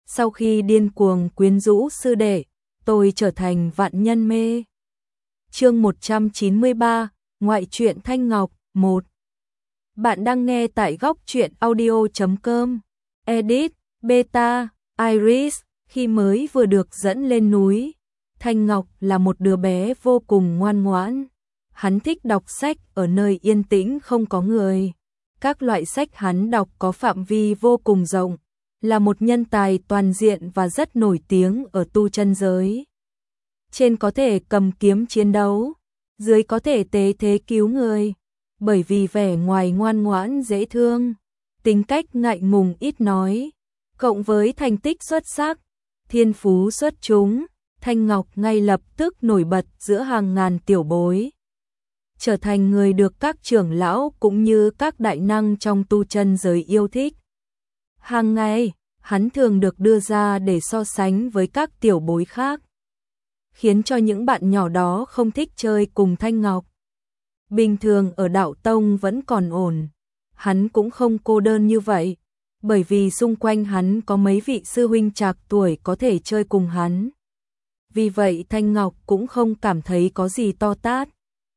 Sau khi điên cuồng quyến rũ sư đệ, tôi trở thành vạn nhân mê. Chương 193, Ngoại truyện Thanh Ngọc 1. Bạn đang nghe tại góc truyện audio.com. Edit, Beta, Iris. Khi mới vừa được dẫn lên núi, Thanh Ngọc là một đứa bé vô cùng ngoan ngoãn. Hắn thích đọc sách ở nơi yên tĩnh không có người. Các loại sách hắn đọc có phạm vi vô cùng rộng, là một nhân tài toàn diện và rất nổi tiếng ở tu chân giới. Trên có thể cầm kiếm chiến đấu, dưới có thể tế thế cứu người. Bởi vì vẻ ngoài ngoan ngoãn dễ thương, tính cách ngại ngùng ít nói, cộng với thành tích xuất sắc, thiên phú xuất chúng, Thanh Ngọc ngay lập tức nổi bật giữa hàng ngàn tiểu bối, trở thành người được các trưởng lão cũng như các đại năng trong tu chân giới yêu thích. Hàng ngày, hắn thường được đưa ra để so sánh với các tiểu bối khác, khiến cho những bạn nhỏ đó không thích chơi cùng Thanh Ngọc. Bình thường ở đạo tông vẫn còn ổn, hắn cũng không cô đơn như vậy, bởi vì xung quanh hắn có mấy vị sư huynh trạc tuổi có thể chơi cùng hắn. Vì vậy Thanh Ngọc cũng không cảm thấy có gì to tát.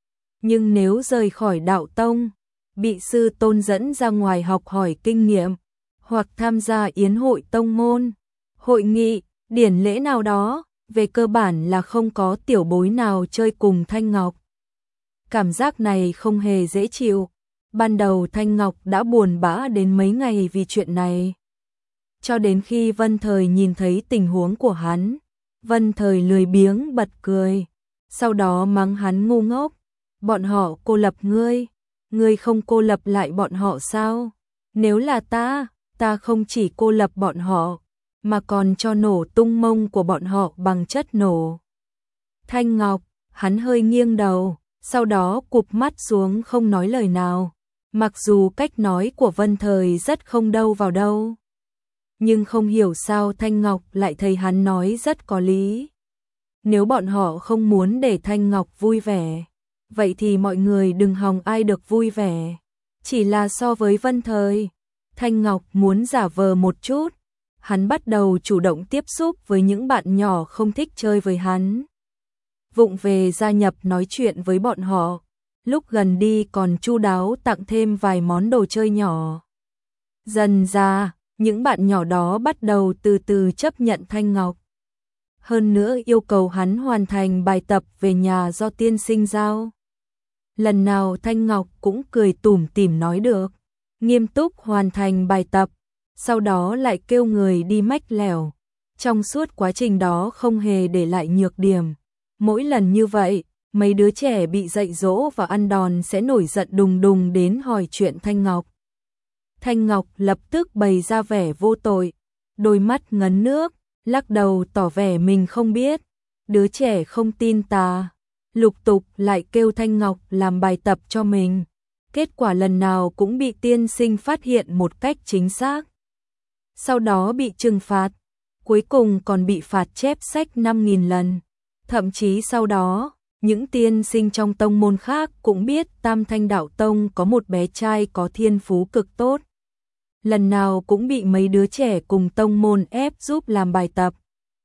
Nhưng nếu rời khỏi đạo tông, bị sư tôn dẫn ra ngoài học hỏi kinh nghiệm, hoặc tham gia yến hội tông môn, hội nghị, điển lễ nào đó, về cơ bản là không có tiểu bối nào chơi cùng Thanh Ngọc. Cảm giác này không hề dễ chịu. Ban đầu Thanh Ngọc đã buồn bã đến mấy ngày vì chuyện này. Cho đến khi Vân Thời nhìn thấy tình huống của hắn, Vân Thời lười biếng bật cười, sau đó mắng hắn ngu ngốc. Bọn họ cô lập ngươi không cô lập lại bọn họ sao? Nếu là ta không chỉ cô lập bọn họ, mà còn cho nổ tung mông của bọn họ bằng chất nổ. Thanh Ngọc, hắn hơi nghiêng đầu, sau đó cụp mắt xuống không nói lời nào. Mặc dù cách nói của Vân Thời rất không đâu vào đâu, nhưng không hiểu sao Thanh Ngọc lại thấy hắn nói rất có lý. Nếu bọn họ không muốn để Thanh Ngọc vui vẻ, vậy thì mọi người đừng hòng ai được vui vẻ. Chỉ là so với Vân Thời, Thanh Ngọc muốn giả vờ một chút. Hắn bắt đầu chủ động tiếp xúc với những bạn nhỏ không thích chơi với hắn, vụng về gia nhập nói chuyện với bọn họ. Lúc gần đi còn chu đáo tặng thêm vài món đồ chơi nhỏ. Dần ra, những bạn nhỏ đó bắt đầu từ từ chấp nhận Thanh Ngọc. Hơn nữa yêu cầu hắn hoàn thành bài tập về nhà do tiên sinh giao. Lần nào Thanh Ngọc cũng cười tủm tỉm nói được, nghiêm túc hoàn thành bài tập, sau đó lại kêu người đi mách lẻo. Trong suốt quá trình đó không hề để lại nhược điểm. Mỗi lần như vậy, mấy đứa trẻ bị dạy dỗ và ăn đòn sẽ nổi giận đùng đùng đến hỏi chuyện Thanh Ngọc. Thanh Ngọc lập tức bày ra vẻ vô tội, đôi mắt ngấn nước, lắc đầu tỏ vẻ mình không biết. Đứa trẻ không tin ta, lục tục lại kêu Thanh Ngọc làm bài tập cho mình. Kết quả lần nào cũng bị tiên sinh phát hiện một cách chính xác. Sau đó bị trừng phạt, cuối cùng còn bị phạt chép sách 5.000 lần. Thậm chí sau đó, những tiên sinh trong tông môn khác cũng biết Tam Thanh Đạo Tông có một bé trai có thiên phú cực tốt. Lần nào cũng bị mấy đứa trẻ cùng tông môn ép giúp làm bài tập.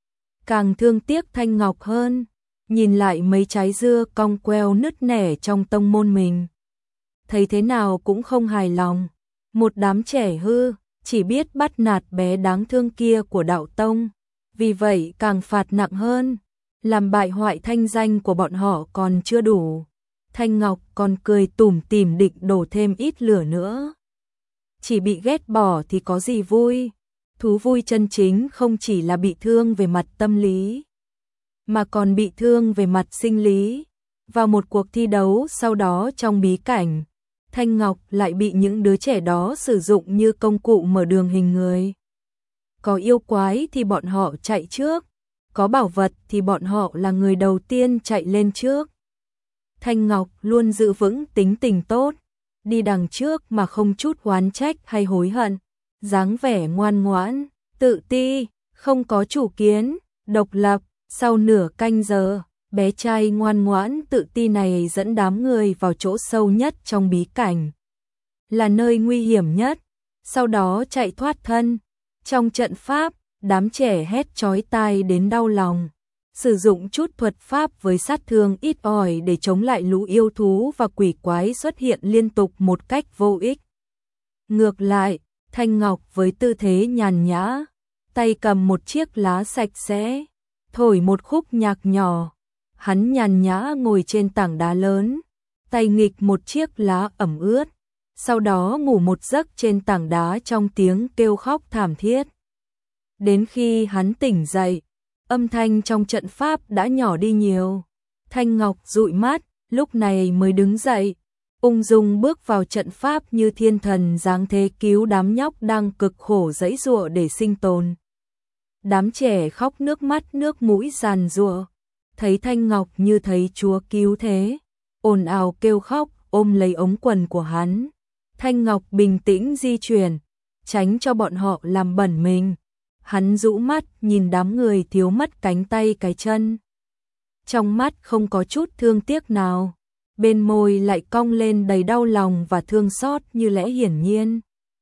Càng thương tiếc Thanh Ngọc hơn, nhìn lại mấy trái dưa cong queo nứt nẻ trong tông môn mình. Thấy thế nào cũng không hài lòng. Một đám trẻ hư, chỉ biết bắt nạt bé đáng thương kia của đạo tông. Vì vậy càng phạt nặng hơn. Làm bại hoại thanh danh của bọn họ còn chưa đủ, Thanh Ngọc còn cười tủm tỉm định đổ thêm ít lửa nữa. Chỉ bị ghét bỏ thì có gì vui? Thú vui chân chính không chỉ là bị thương về mặt tâm lý, mà còn bị thương về mặt sinh lý. Vào một cuộc thi đấu sau đó trong bí cảnh, Thanh Ngọc lại bị những đứa trẻ đó sử dụng như công cụ mở đường hình người. Có yêu quái thì bọn họ chạy trước, có bảo vật thì bọn họ là người đầu tiên chạy lên trước. Thanh Ngọc luôn giữ vững tính tình tốt, đi đằng trước mà không chút oán trách hay hối hận, dáng vẻ ngoan ngoãn, tự ti, không có chủ kiến, độc lập. Sau nửa canh giờ, bé trai ngoan ngoãn tự ti này dẫn đám người vào chỗ sâu nhất trong bí cảnh, là nơi nguy hiểm nhất, sau đó chạy thoát thân. Trong trận pháp, Đám trẻ hét chói tai đến đau lòng. Sử dụng chút thuật pháp với sát thương ít ỏi để chống lại lũ yêu thú và quỷ quái xuất hiện liên tục một cách vô ích. Ngược lại, Thanh Ngọc với tư thế nhàn nhã, tay cầm một chiếc lá sạch sẽ, thổi một khúc nhạc nhỏ. Hắn nhàn nhã ngồi trên tảng đá lớn, tay nghịch một chiếc lá ẩm ướt, sau đó ngủ một giấc trên tảng đá trong tiếng kêu khóc thảm thiết. Đến khi hắn tỉnh dậy, âm thanh trong trận pháp đã nhỏ đi nhiều. Thanh Ngọc dụi mắt, lúc này mới đứng dậy, ung dung bước vào trận pháp như thiên thần giáng thế cứu đám nhóc đang cực khổ giãy giụa để sinh tồn. Đám trẻ khóc nước mắt nước mũi giàn giụa, thấy Thanh Ngọc như thấy Chúa cứu thế, ồn ào kêu khóc, ôm lấy ống quần của hắn. Thanh Ngọc bình tĩnh di chuyển, tránh cho bọn họ làm bẩn mình. Hắn rũ mắt nhìn đám người thiếu mất cánh tay cái chân. Trong mắt không có chút thương tiếc nào, bên môi lại cong lên đầy đau lòng và thương xót như lẽ hiển nhiên.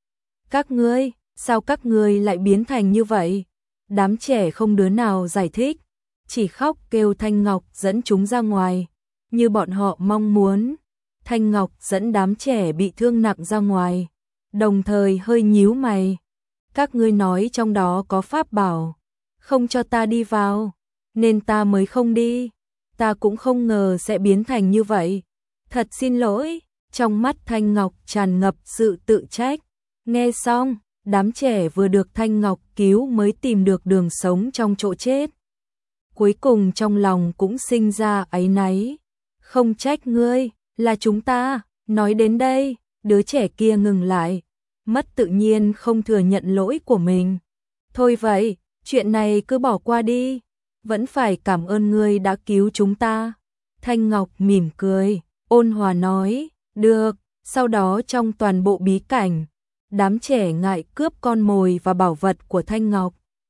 Các ngươi, sao các ngươi lại biến thành như vậy? Đám trẻ không đứa nào giải thích, chỉ khóc kêu Thanh Ngọc dẫn chúng ra ngoài, như bọn họ mong muốn. Thanh Ngọc dẫn đám trẻ bị thương nặng ra ngoài, đồng thời hơi nhíu mày. Các ngươi nói trong đó có pháp bảo, không cho ta đi vào, nên ta mới không đi. Ta cũng không ngờ sẽ biến thành như vậy. Thật xin lỗi. Trong mắt Thanh Ngọc tràn ngập sự tự trách. Nghe xong, đám trẻ vừa được Thanh Ngọc cứu mới tìm được đường sống trong chỗ chết. Cuối cùng trong lòng cũng sinh ra áy náy. Không trách ngươi, là chúng ta. Nói đến đây, đứa trẻ kia ngừng lại, mất tự nhiên không thừa nhận lỗi của mình. Thôi vậy, chuyện này cứ bỏ qua đi, vẫn phải cảm ơn ngươi đã cứu chúng ta. Thanh Ngọc mỉm cười, ôn hòa nói, được. Sau đó trong toàn bộ bí cảnh, đám trẻ ngại cướp con mồi và bảo vật của Thanh Ngọc,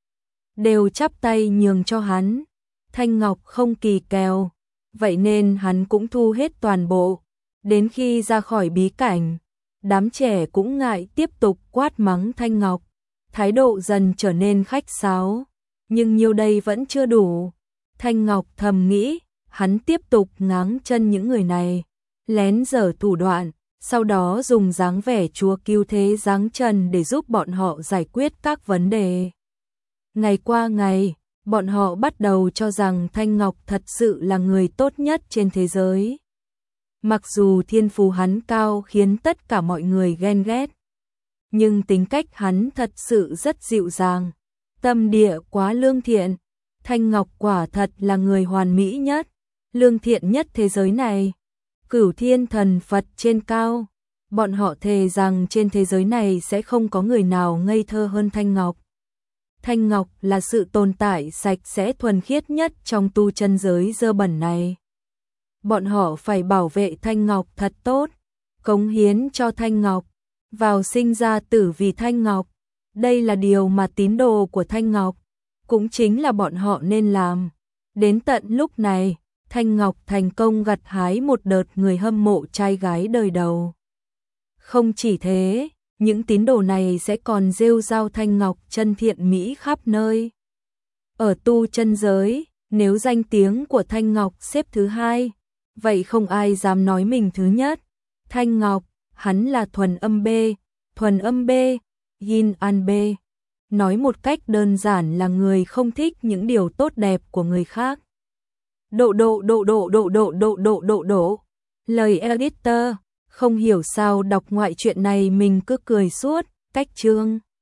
đều chắp tay nhường cho hắn. Thanh Ngọc không kỳ kèo, vậy nên hắn cũng thu hết toàn bộ. Đến khi ra khỏi bí cảnh, đám trẻ cũng ngại tiếp tục quát mắng Thanh Ngọc, thái độ dần trở nên khách sáo, nhưng nhiêu đây vẫn chưa đủ. Thanh Ngọc thầm nghĩ, hắn tiếp tục ngáng chân những người này, lén giở thủ đoạn, sau đó dùng dáng vẻ Chúa cứu thế giáng trần để giúp bọn họ giải quyết các vấn đề. Ngày qua ngày, bọn họ bắt đầu cho rằng Thanh Ngọc thật sự là người tốt nhất trên thế giới. Mặc dù thiên phú hắn cao khiến tất cả mọi người ghen ghét, nhưng tính cách hắn thật sự rất dịu dàng, tâm địa quá lương thiện. Thanh Ngọc quả thật là người hoàn mỹ nhất, lương thiện nhất thế giới này. Cửu Thiên Thần Phật trên cao, bọn họ thề rằng trên thế giới này sẽ không có người nào ngây thơ hơn Thanh Ngọc. Thanh Ngọc là sự tồn tại sạch sẽ thuần khiết nhất trong tu chân giới dơ bẩn này. Bọn họ phải bảo vệ Thanh Ngọc thật tốt, cống hiến cho Thanh Ngọc, vào sinh ra tử vì Thanh Ngọc. Đây là điều mà tín đồ của Thanh Ngọc, cũng chính là bọn họ nên làm. Đến tận lúc này, Thanh Ngọc thành công gặt hái một đợt người hâm mộ trai gái đời đầu. Không chỉ thế, những tín đồ này sẽ còn rêu rao Thanh Ngọc chân thiện mỹ khắp nơi. Ở tu chân giới, nếu danh tiếng của Thanh Ngọc xếp thứ hai, vậy không ai dám nói mình thứ nhất. Thanh Ngọc, hắn là thuần âm B, yin an B. Nói một cách đơn giản là người không thích những điều tốt đẹp của người khác. Độ. Lời editor, không hiểu sao đọc ngoại truyện này mình cứ cười suốt, cách chương.